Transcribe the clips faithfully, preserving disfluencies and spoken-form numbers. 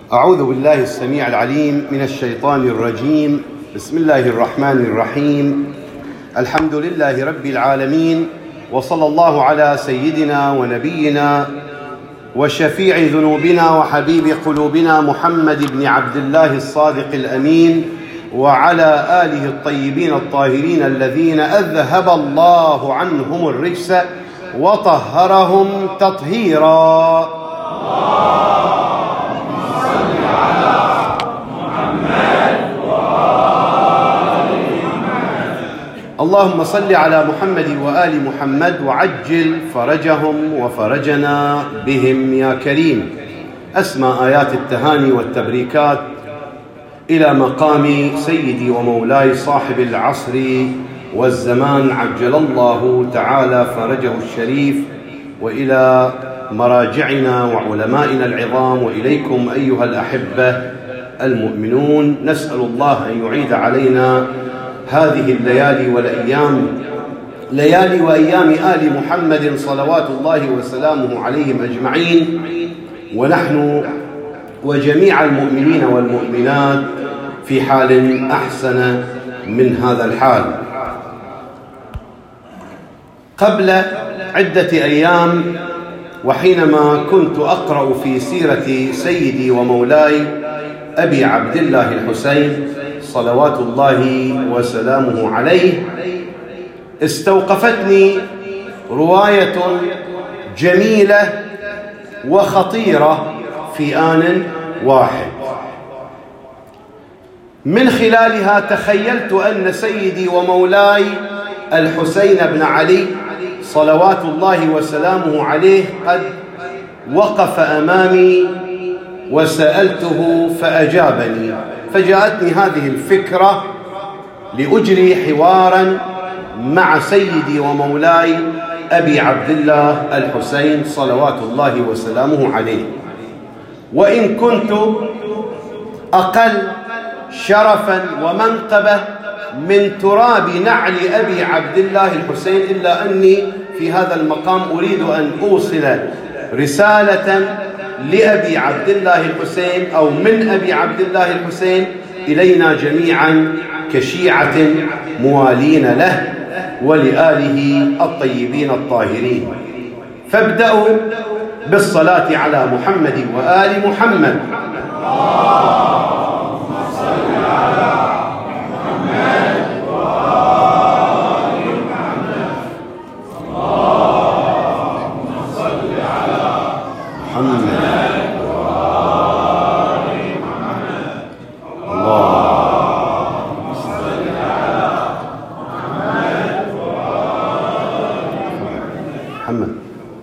أعوذ بالله السميع العليم من الشيطان الرجيم. بسم الله الرحمن الرحيم. الحمد لله رب العالمين، وصلى الله على سيدنا ونبينا وشفيع ذنوبنا وحبيب قلوبنا محمد بن عبد الله الصادق الأمين، وعلى آله الطيبين الطاهرين الذين أذهب الله عنهم الرجس وطهرهم تطهيرا. اللهم صل على محمد وآل محمد وعجل فرجهم وفرجنا بهم يا كريم. أسمى آيات التهاني والتبريكات إلى مقام سيدي ومولاي صاحب العصر والزمان عجل الله تعالى فرجه الشريف، وإلى مراجعنا وعلمائنا العظام، وإليكم أيها الأحبة المؤمنون. نسأل الله أن يعيد علينا هذه الليالي والأيام، ليالي وأيام آل محمد صلوات الله وسلامه عليهم أجمعين، ونحن وجميع المؤمنين والمؤمنات في حال أحسن من هذا الحال. قبل عدة أيام، وحينما كنت أقرأ في سيرة سيدي ومولاي أبي عبد الله الحسين صلوات الله وسلامه عليه، استوقفتني رواية جميلة وخطيرة في آن واحد. من خلالها تخيلت أن سيدي ومولاي الحسين بن علي صلوات الله وسلامه عليه قد وقف أمامي وسألته فأجابني، فجاءتني هذه الفكرة لأجري حوارا مع سيدي ومولاي أبي عبد الله الحسين صلوات الله وسلامه عليه. وإن كنت أقل شرفا ومنقبة من تراب نعل أبي عبد الله الحسين، إلا أني في هذا المقام أريد أن أوصل رسالة لأبي عبد الله الحسين أو من أبي عبد الله الحسين إلينا جميعا كشيعة موالين له ولآله الطيبين الطاهرين. فابدأوا بالصلاة على محمد وآل محمد. اللهم صل على محمد وآل محمد. اللهم صل على محمد وآل محمد. اللهم صل على محمد وآل محمد.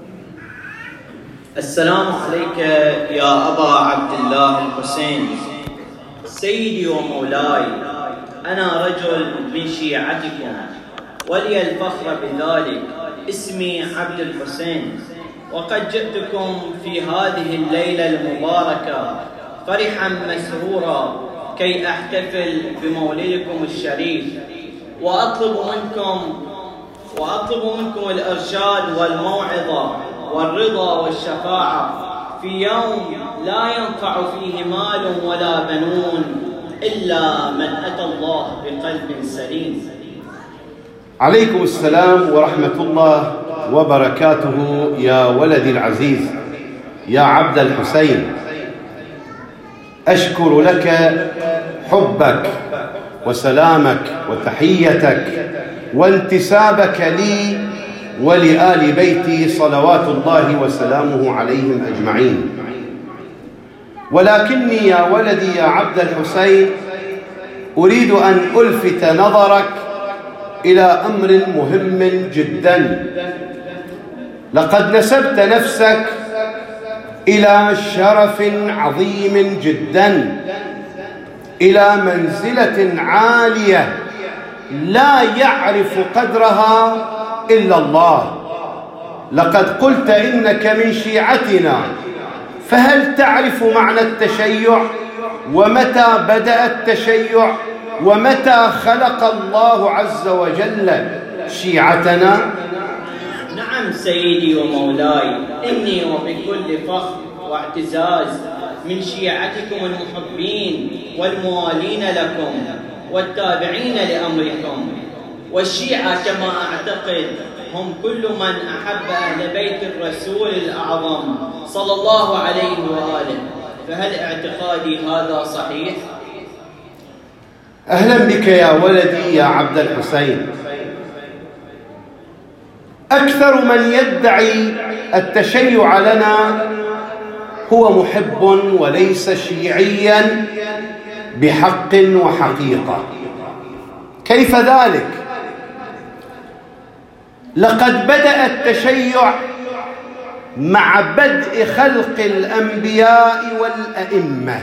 السلام عليك يا أبا عبد الله الحسين سيدي ومولاي. أنا رجل من شيعتكم ولي الفخر بذلك. اسمي عبد الحسين، وقد جئتكم في هذه الليلة المباركة فرحا مسرورا كي أحتفل بمولدكم الشريف، وأطلب منكم وأطلب منكم الإرشاد والموعظة والرضا والشفاعة في يوم لا ينفع فيه مال ولا بنون إلا من أتى الله بقلب سليم. عليكم السلام ورحمة الله وبركاته يا ولدي العزيز يا عبد الحسين. أشكر لك حبك وسلامك وتحيتك وانتسابك لي ولآل بيتي صلوات الله وسلامه عليهم أجمعين. ولكني يا ولدي يا عبد الحسين أريد أن ألفت نظرك إلى أمر مهم جدا. لقد نسبت نفسك إلى شرف عظيم جدا، إلى منزلة عالية لا يعرف قدرها إلا الله. لقد قلت إنك من شيعتنا، فهل تعرف معنى التشيع ومتى بدأ التشيع ومتى خلق الله عز وجل شيعتنا؟ نعم سيدي ومولاي، إني وبكل فخر واعتزاز من شيعتكم المحبين والموالين لكم والتابعين لأمركم. والشيعة كما أعتقد هم كل من أحب أهل بيت الرسول الأعظم صلى الله عليه وآله. فهل اعتقادي هذا صحيح؟ أهلا بك يا ولدي يا عبد الحسين. أكثر من يدعي التشيع لنا هو محب وليس شيعيا بحق وحقيقة. كيف ذلك؟ لقد بدأ التشيع مع بدء خلق الأنبياء والأئمة.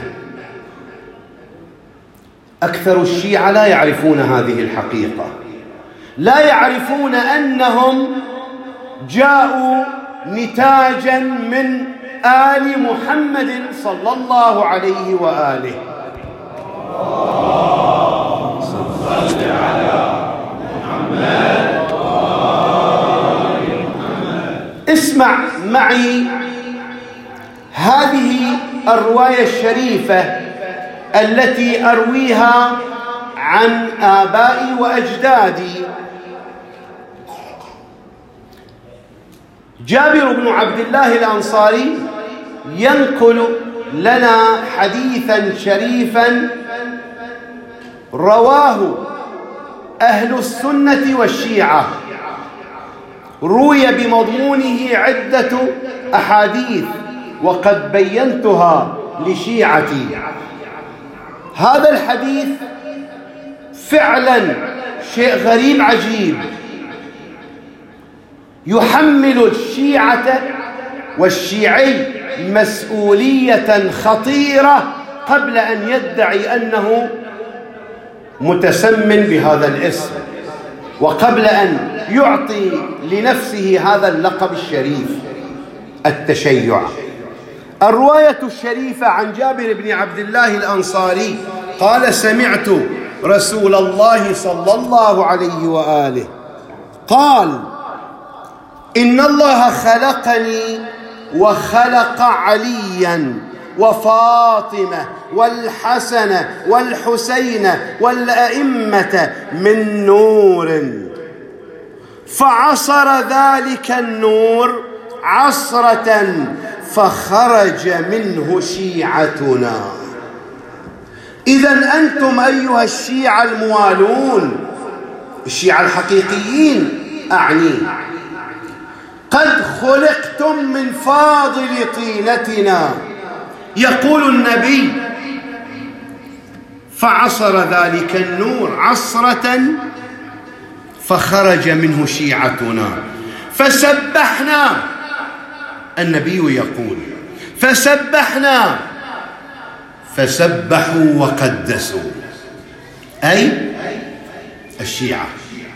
أكثر الشيعة لا يعرفون هذه الحقيقة، لا يعرفون أنهم جاءوا نتاجا من آل محمد صلى الله عليه وآله. صل على محمد. اسمع معي هذه الرواية الشريفة التي أرويها عن آبائي وأجدادي. جابر بن عبد الله الأنصاري ينقل لنا حديثا شريفا رواه أهل السنة والشيعة، روي بمضمونه عدة أحاديث وقد بينتها لشيعتي. هذا الحديث فعلا شيء غريب عجيب، يحمل الشيعة والشيعي مسؤولية خطيرة قبل أن يدعي أنه متسمٍ بهذا الاسم، وقبل أن يعطي لنفسه هذا اللقب الشريف التشيع. الرواية الشريفة عن جابر بن عبد الله الأنصاري قال: سمعت رسول الله صلى الله عليه وآله قال: إن الله خلقني وخلق عليا وفاطمة والحسن والحسين والأئمة من نور، فعصر ذلك النور عصرة فخرج منه شيعتنا. إذن أنتم أيها الشيعة الموالون، الشيعة الحقيقيين أعني، قد خلقتم من فاضل طينتنا. يقول النبي: فعصر ذلك النور عصرة فخرج منه شيعتنا، فسبحنا. النبي يقول: فسبحنا، فسبحوا وقدسوا، أي الشيعة.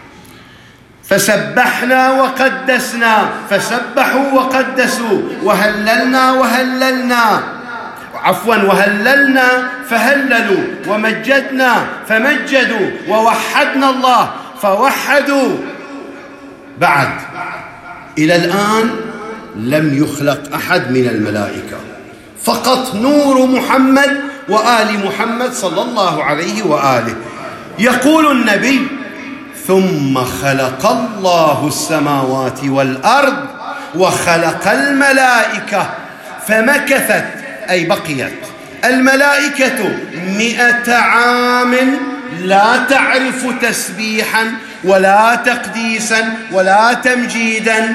فسبحنا وقدسنا، فسبحوا وقدسوا، وهللنا وهللنا، عفوا وهللنا فهللوا، ومجدنا فمجدوا، ووحدنا الله فوحدوا. بعد إلى الآن لم يخلق أحد من الملائكة، فقط نور محمد وآل محمد صلى الله عليه وآله. يقول النبي: ثم خلق الله السماوات والأرض وخلق الملائكة، فمكثت أي بقيت الملائكة مئة عام لا تعرف تسبيحا ولا تقديسا ولا تمجيدا.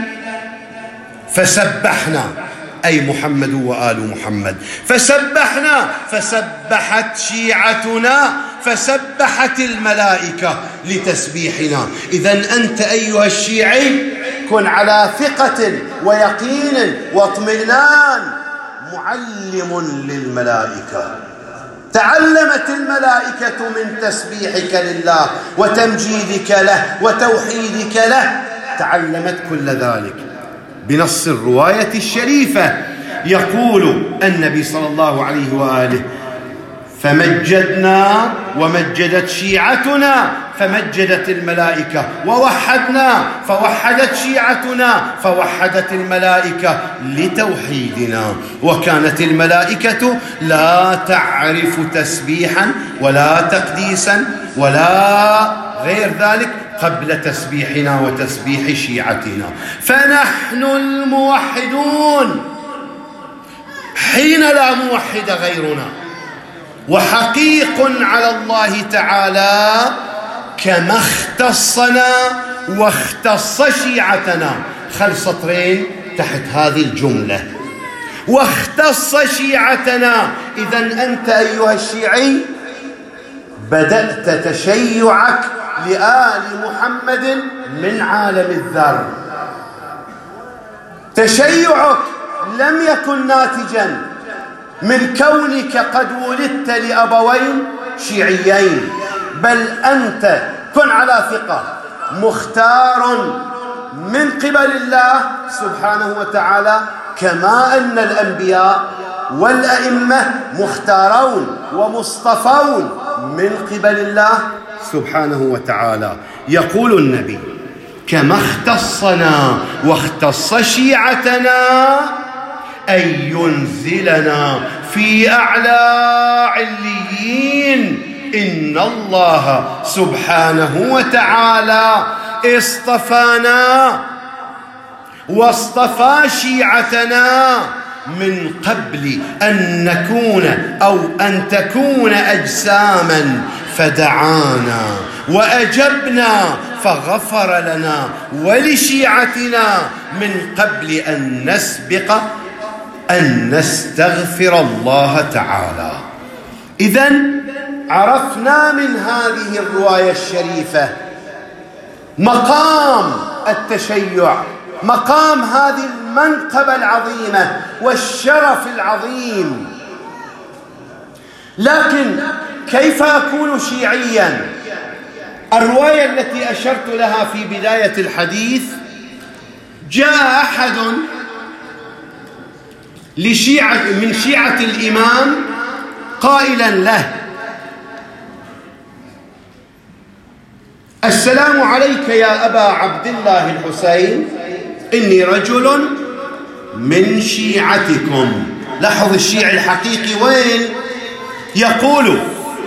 فسبحنا أي محمد وآل محمد، فسبحنا فسبحت شيعتنا، فسبحت الملائكة لتسبيحنا. إذن أنت أيها الشيعي كن على ثقة ويقين واطمئنان، معلم للملائكة. تعلمت الملائكة من تسبيحك لله وتمجيدك له وتوحيدك له، تعلمت كل ذلك. بنص الرواية الشريفة يقول النبي صلى الله عليه وآله: فمجدنا ومجدت شيعتنا فمجدت الملائكة، ووحدنا فوحدت شيعتنا فوحدت الملائكة لتوحيدنا. وكانت الملائكة لا تعرف تسبيحا ولا تقديسا ولا غير ذلك قبل تسبيحنا وتسبيح شيعتنا، فنحن الموحدون حين لا موحد غيرنا. وحقيق على الله تعالى كما اختصنا واختص شيعتنا. خل سطرين تحت هذه الجملة، واختص شيعتنا. إذن أنت أيها الشيعي بدأت تشيعك لآل محمد من عالم الذر. تشيعك لم يكن ناتجا من كونك قد ولدت لأبوين شيعيين، بل أنت كن على ثقة مختار من قبل الله سبحانه وتعالى، كما أن الأنبياء والأئمة مختارون ومصطفون من قبل الله سبحانه وتعالى. يقول النبي: كما اختصنا واختص شيعتنا أن ينزلنا في أعلى عليين. إن الله سبحانه وتعالى اصطفانا واصطفى شيعتنا من قبل أن نكون أو أن تكون أجساما، فدعانا وأجبنا فغفر لنا ولشيعتنا من قبل أن نسبق أن نستغفر الله تعالى. إذن عرفنا من هذه الرواية الشريفة مقام التشيع، مقام هذه المنقبة العظيمة والشرف العظيم. لكن كيف أكون شيعيا؟ الرواية التي أشرت لها في بداية الحديث: جاء أحد لشيعة من شيعة الإمام قائلا له: السلام عليك يا أبا عبد الله الحسين، إني رجل من شيعتكم. لاحظ الشيعي الحقيقي وين؟ يقول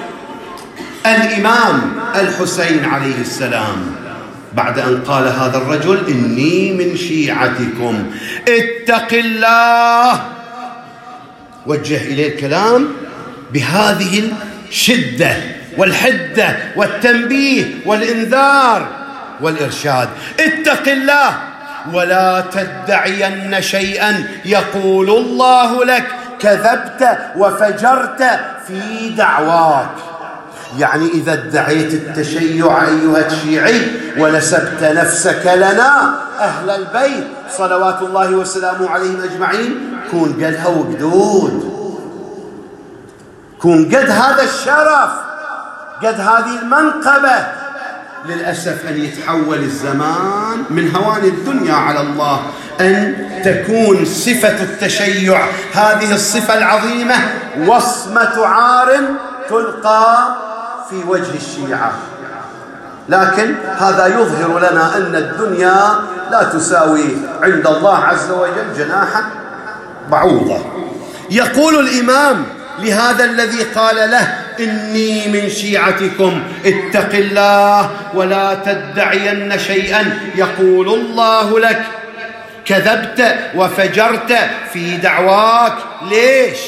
الإمام الحسين عليه السلام بعد أن قال هذا الرجل: إني من شيعتكم، اتق الله. وجه إليه الكلام بهذه الشدة والحدة والتنبيه والإنذار والإرشاد: اتق الله ولا تدعين شيئا يقول الله لك كذبت وفجرت في دعواك. يعني إذا ادعيت التشيع أيها الشيعي ونسبت نفسك لنا أهل البيت صلوات الله وسلامه عليهم أجمعين، كون قدها وقدود، كون قد هذا الشرف، قد هذه المنقبة. للأسف أن يتحول الزمان من هوان الدنيا على الله، أن تكون صفة التشيع هذه الصفة العظيمة وصمة عار تلقى في وجه الشيعة. لكن هذا يظهر لنا أن الدنيا لا تساوي عند الله عز وجل جناح بعوضة. يقول الإمام لهذا الذي قال له: إني من شيعتكم، اتق الله ولا تدعين شيئا يقول الله لك كذبت وفجرت في دعواك. ليش؟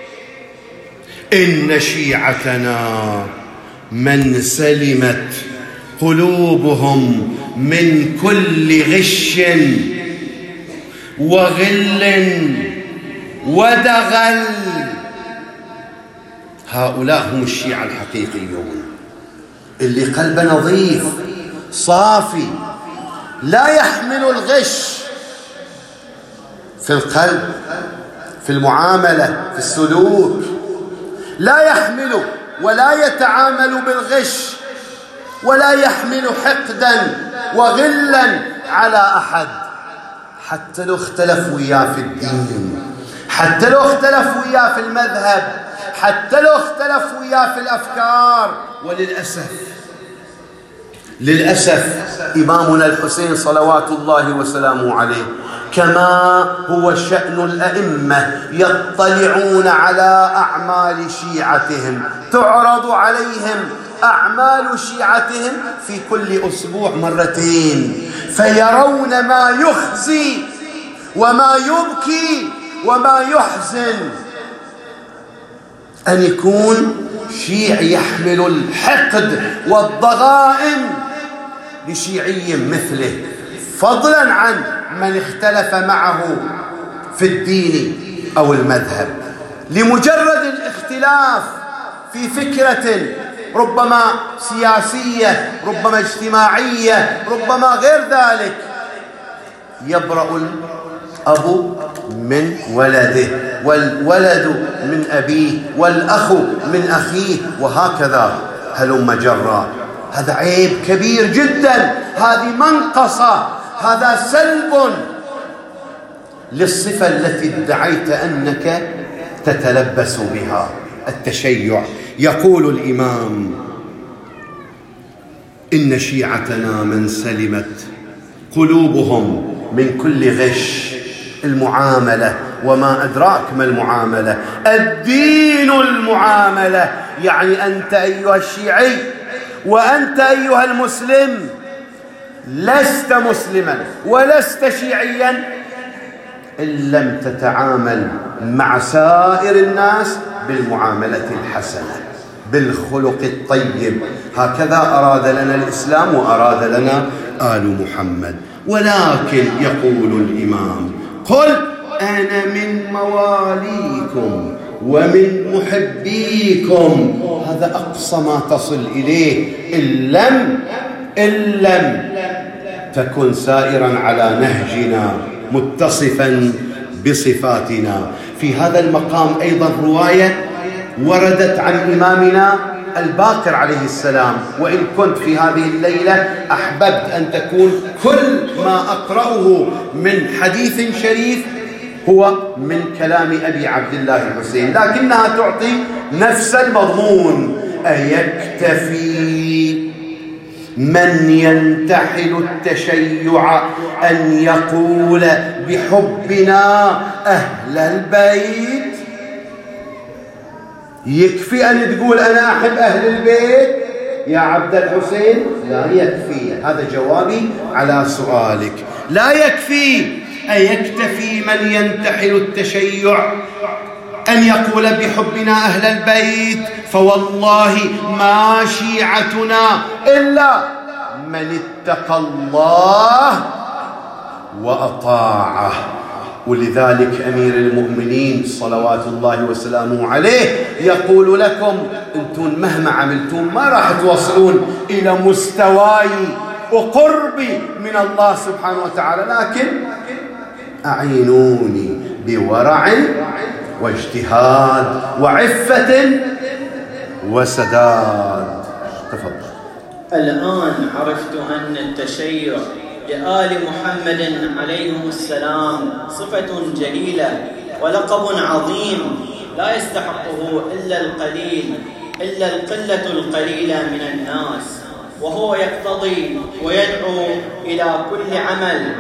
إن شيعتنا من سلمت قلوبهم من كل غش وغل ودغل. هؤلاء هم الشيعة الحقيقيون اللي قلبه نظيف صافي، لا يحمل الغش في القلب، في المعاملة، في السلوك، لا يحمل ولا يتعامل بالغش، ولا يحمل حقدا وغلا على أحد، حتى لو اختلف وياه في الدين، حتى لو اختلف وياه في المذهب، حتى لو اختلف وياه في الأفكار. وللأسف للأسف إمامنا الحسين صلوات الله وسلامه عليه كما هو شأن الأئمة يطلعون على أعمال شيعتهم، تعرض عليهم أعمال شيعتهم في كل أسبوع مرتين، فيرون ما يخزي وما يبكي وما يحزن أن يكون شيعي يحمل الحقد والضغائن لشيعي مثله، فضلا عن من اختلف معه في الدين أو المذهب، لمجرد الاختلاف في فكرة ربما سياسية، ربما اجتماعية، ربما غير ذلك، يبرأ الأب من ولده والولد من أبيه والأخ من أخيه وهكذا هلم جرا. هذا عيب كبير جدا، هذه منقصة، هذا سلب للصفة التي ادعيت أنك تتلبس بها، التشيع. يقول الإمام: إن شيعتنا من سلمت قلوبهم من كل غش. المعاملة، وما أدراك ما المعاملة، الدين المعاملة، يعني أنت أيها الشيعي وأنت أيها المسلم لست مسلما ولست شيعيا إن لم تتعامل مع سائر الناس بالمعاملة الحسنة، بالخلق الطيب. هكذا أراد لنا الإسلام وأراد لنا آل محمد. ولكن يقول الإمام: قل أنا من مواليكم ومن محبيكم. هذا أقصى ما تصل إليه إن لم إن لم تكن سائرا على نهجنا متصفا بصفاتنا. في هذا المقام أيضا رواية وردت عن إمامنا الباقر عليه السلام، وإن كنت في هذه الليلة أحببت أن تكون كل ما أقرأه من حديث شريف هو من كلام أبي عبد الله الحسين، لكنها تعطي نفس المضمون. أيكتفي من ينتحل التشيع أن يقول بحبنا أهل البيت؟ يكفي أن تقول أنا أحب أهل البيت يا عبد الحسين؟ لا يكفي. هذا جوابي على سؤالك، لا يكفي. أيكتفي من ينتحل التشيع أن يقول بحبنا أهل البيت؟ فوالله ما شيعتنا إلا من اتقى الله وأطاعه. ولذلك أمير المؤمنين صلوات الله وسلامه عليه يقول لكم: أنتم مهما عملتم ما راح توصلون إلى مستواي وقربي من الله سبحانه وتعالى، لكن أعينوني بورع واجتهاد وعفة وسداد. تفضل. الآن عرفت أن التشيع لآل محمد عليهم السلام صفة جليلة ولقب عظيم لا يستحقه إلا القليل إلا القلة القليلة من الناس، وهو يقتضي ويدعو إلى كل عمل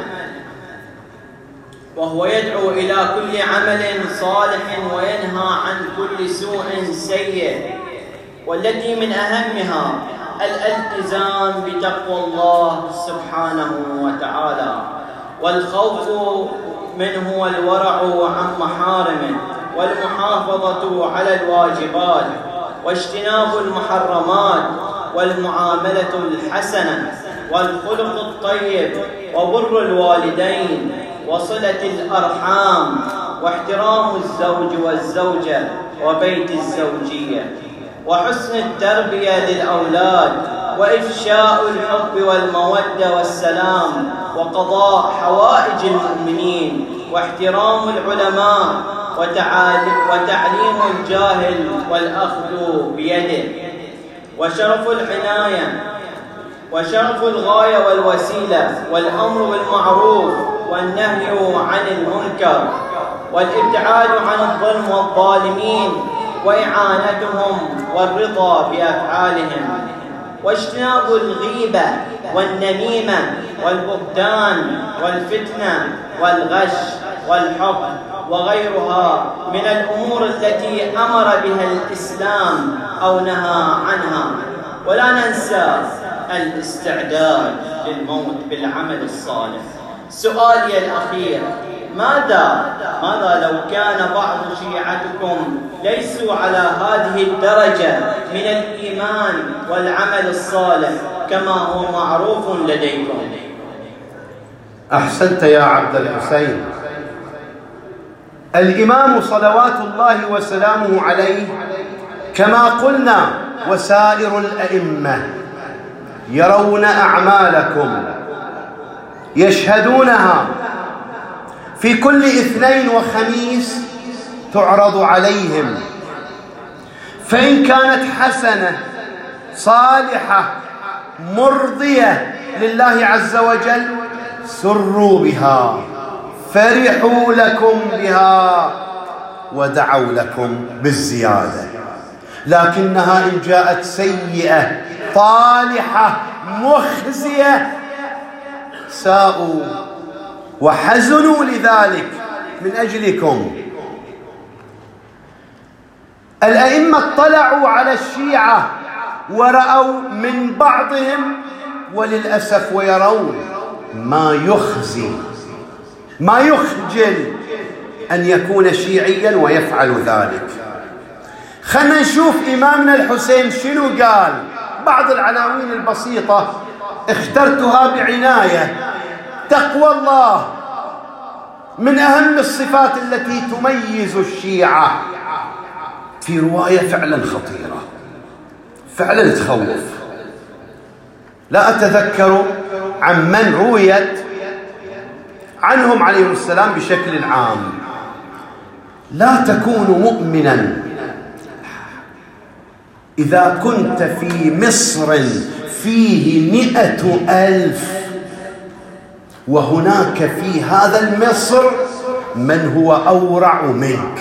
وهو يدعو إلى كل عمل صالح وينهى عن كل سوء سيء، والتي من أهمها الالتزام بتقوى الله سبحانه وتعالى، والخوف منه والورع عن محارمه، والمحافظة على الواجبات، واجتناب المحرمات، والمعاملة الحسنة، والخلق الطيب، وبر الوالدين، وصلة الأرحام، واحترام الزوج والزوجة وبيت الزوجية، وحسن التربية للأولاد، وإفشاء الحب والمودة والسلام، وقضاء حوائج المؤمنين، واحترام العلماء، وتعليم الجاهل والأخذ بيده، وشرف العناية، وشرف الغاية والوسيلة، والأمر بالمعروف والنهي عن المنكر، والابتعاد عن الظلم والظالمين، وإعانتهم والرضا بأفعالهم، واجتناب الغيبة والنميمة والبهتان والفتنة والغش والحب وغيرها من الأمور التي أمر بها الإسلام أو نهى عنها. ولا ننسى الاستعداد للموت بالعمل الصالح. سؤالي الأخير: ماذا ماذا لو كان بعض شيعتكم ليسوا على هذه الدرجة من الإيمان والعمل الصالح كما هو معروف لديكم؟ أحسنت يا عبد الحسين. الإمام صلوات الله وسلامه عليه كما قلنا وسائر الأئمة يرون أعمالكم، يشهدونها في كل اثنين وخميس تعرض عليهم، فإن كانت حسنة صالحة مرضية لله عز وجل سروا بها، فرحوا لكم بها ودعوا لكم بالزيادة. لكنها إن جاءت سيئة طالحة مخزية ساءوا وحزنوا لذلك من أجلكم. الأئمة اطلعوا على الشيعة ورأوا من بعضهم وللأسف ويرون ما يخزي ما يخجل أن يكون شيعيا ويفعل ذلك. خلنا نشوف إمامنا الحسين شنو قال. بعض العناوين البسيطة اخترتها بعناية. تقوى الله من أهم الصفات التي تميز الشيعة، في رواية فعلا خطيرة فعلا تخوف، لا أتذكر عن من رويت عنهم عليهم السلام بشكل عام: لا تكون مؤمنا إذا كنت في مصر فيه مئة ألف وهناك في هذا المصر من هو أورع منك.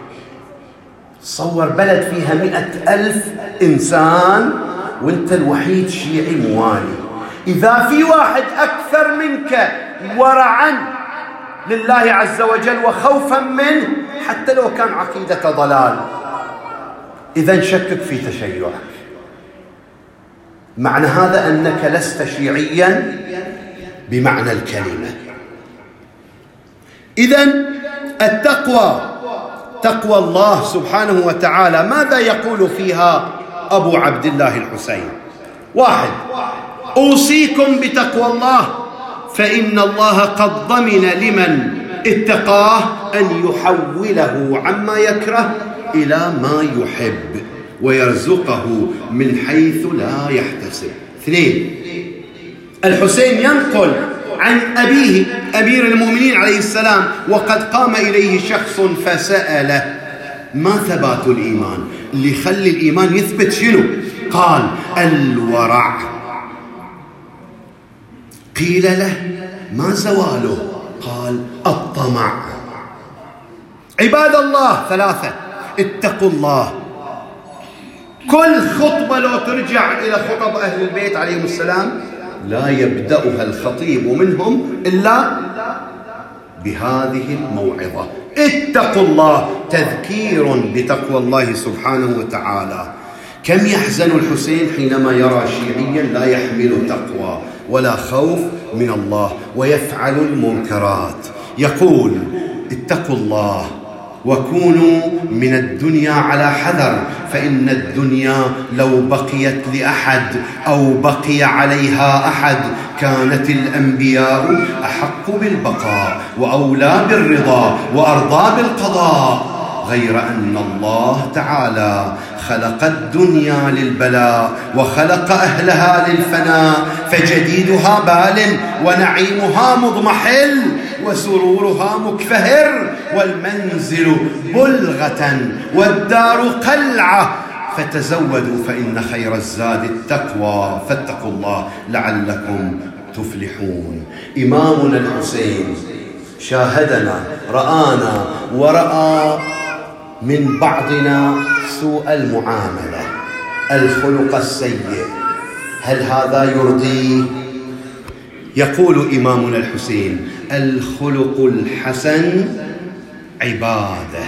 صور بلد فيها مئة ألف إنسان وانت الوحيد شيعي موالي، إذا في واحد أكثر منك ورعا لله عز وجل وخوفا منه حتى لو كان عقيدة ضلال، إذا شكك في تشيعك. معنى هذا أنك لست شيعيا بمعنى الكلمة. إذن التقوى تقوى الله سبحانه وتعالى ماذا يقول فيها أبو عبد الله الحسين؟ واحد: أوصيكم بتقوى الله فإن الله قد ضمن لمن اتقاه أن يحوله عما يكره إلى ما يحب ويرزقه من حيث لا يحتسب. اثنين: الحسين ينقل عن أبيه أمير المؤمنين عليه السلام وقد قام إليه شخص فسأله: ما ثبات الإيمان؟ اللي يخلي الإيمان يثبت شنو؟ قال: الورع. قيل له: ما زواله؟ قال: الطمع. عباد الله ثلاثة: اتقوا الله. كل خطبة لو ترجع إلى خطب أهل البيت عليهم السلام لا يبدأها الخطيب منهم إلا بهذه الموعظة: اتقوا الله، تذكير بتقوى الله سبحانه وتعالى. كم يحزن الحسين حينما يرى شيعيا لا يحمل تقوى ولا خوف من الله ويفعل المنكرات. يقول: اتقوا الله وكونوا من الدنيا على حذر، فإن الدنيا لو بقيت لأحد أو بقي عليها أحد كانت الأنبياء أحق بالبقاء وأولى بالرضا وأرضى بالقضاء، غير أن الله تعالى خلق الدنيا للبلاء وخلق أهلها للفناء، فجديدها بال ونعيمها مضمحل وسرورها مكفهر، والمنزل بلغة والدار قلعة، فتزودوا فإن خير الزاد التقوى، فاتقوا الله لعلكم تفلحون. إمامنا الحسين شاهدنا، رآنا ورأى من بعضنا سوء المعاملة، الخلق السيء، هل هذا يرضيه؟ يقول إمامنا الحسين: الخلق الحسن عبادة.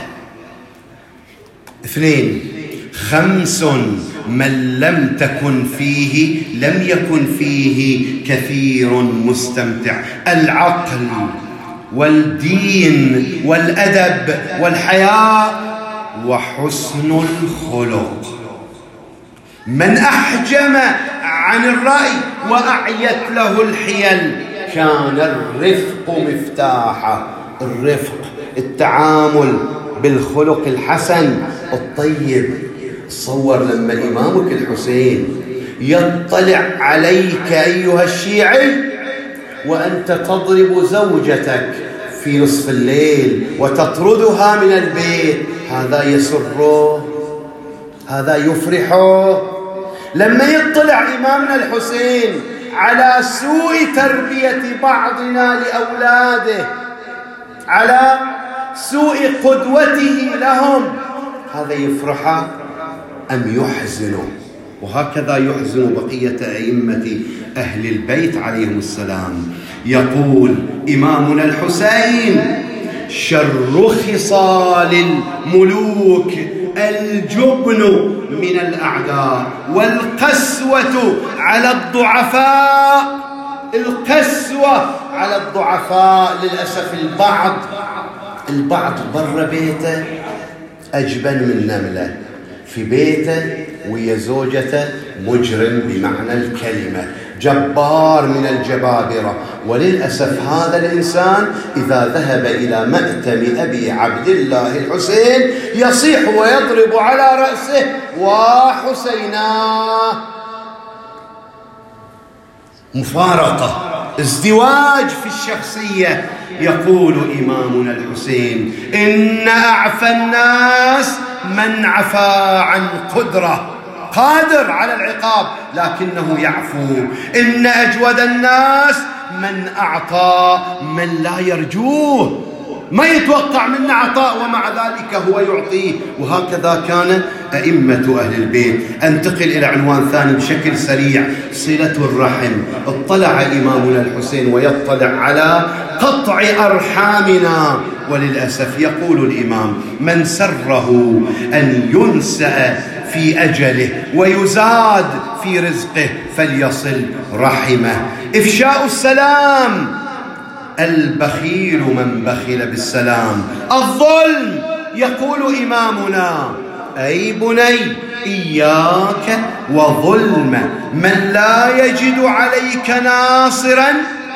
اثنين: خمس من لم تكن فيه لم يكن فيه كثير مستمتع: العقل والدين والأدب والحياء وحسن الخلق. من أحجم عن الرأي وأعيت له الحيل كان الرفق مفتاحه. الرفق، التعامل بالخلق الحسن الطيب. تصور لما إمامك الحسين يطلع عليك أيها الشيعي وأنت تضرب زوجتك في نصف الليل وتطردها من البيت، هذا يسره؟ هذا يفرحه؟ لما يطلع إمامنا الحسين على سوء تربية بعضنا لأولاده، على سوء قدوته لهم، هذا يفرح أم يحزن؟ وهكذا يحزن بقية أئمة أهل البيت عليهم السلام. يقول إمامنا الحسين: شر خصال الملوك الجبن من الأعداء والقسوة على الضعفاء. القسوة على الضعفاء. للأسف البعض البعض بر بيته أجبن من نملة، في بيته ويا زوجته مجرم بمعنى الكلمة، جبار من الجبابرة. وللأسف هذا الإنسان إذا ذهب إلى مأتم أبي عبد الله الحسين يصيح ويضرب على رأسه: وحسينا. مفارقة، ازدواج في الشخصية. يقول إمامنا الحسين: إن أعفى الناس من عفا عن قدرة، قادر على العقاب لكنه يعفو. إن أجود الناس من أعطى من لا يرجوه، ما يتوقع منا عطاء ومع ذلك هو يعطيه. وهكذا كان أئمة أهل البيت. أنتقل إلى عنوان ثاني بشكل سريع: صلة الرحم. اطلع إمامنا الحسين ويطلع على قطع أرحامنا، وللأسف يقول الإمام: من سره أن ينسأ في أجله ويزاد في رزقه فليصل رحمه. إفشاء السلام. البخيل من بخل بالسلام. الظلم. يقول إمامنا: أي بني إياك وظلم من لا يجد عليك ناصرا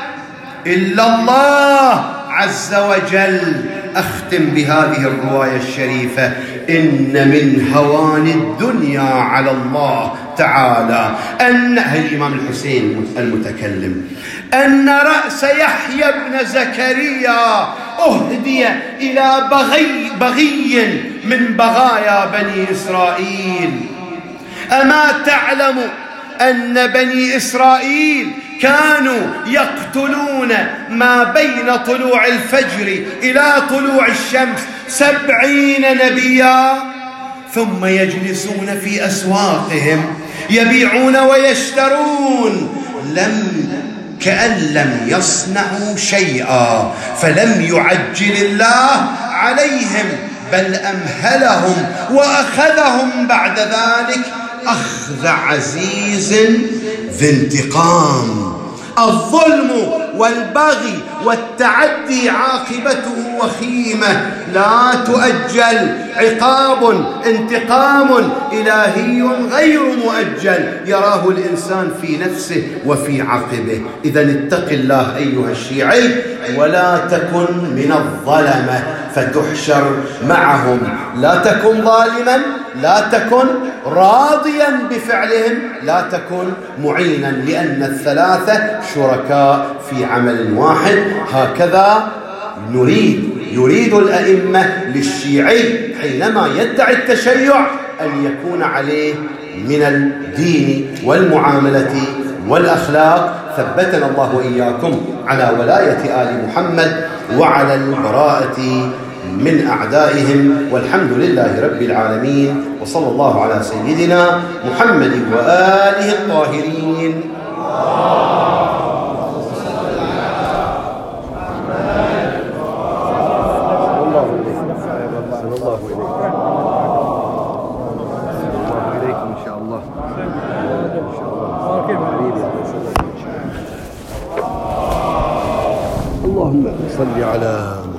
إلا الله عز وجل. أختم بهذه الرواية الشريفة: إن من هوان الدنيا على الله تعالى أن الإمام الحسين المتكلم أن رأس يحيى بن زكريا أهدي إلى بغي, بغي من بغايا بني إسرائيل. أما تعلم أن بني إسرائيل كانوا يقتلون ما بين طلوع الفجر إلى طلوع الشمس سبعين نبيا، ثم يجلسون في أسواقهم يبيعون ويشترون لم كأن لم يصنعوا شيئا، فلم يعجل الله عليهم بل أمهلهم وأخذهم بعد ذلك أخذ عزيز ذي انتقام. الظلم والبغي والتعدي عاقبته وخيمة لا تؤجل، عقاب انتقام إلهي غير مؤجل يراه الإنسان في نفسه وفي عقبه. إذن اتق الله أيها الشيعي ولا تكن من الظلمة فتحشر معهم. لا تكن ظالما، لا تكن راضيا بفعلهم، لا تكن معينا، لأن الثلاثة شركاء في عمل واحد. هكذا نريد يريد الأئمة للشيعي حينما يدعي التشيع أن يكون عليه من الدين والمعاملة والأخلاق. ثبتنا الله وإياكم على ولاية آل محمد وعلى البراءة من أعدائهم، والحمد لله رب العالمين، وصلى الله على سيدنا محمد وآله الطاهرين. اللهم صل على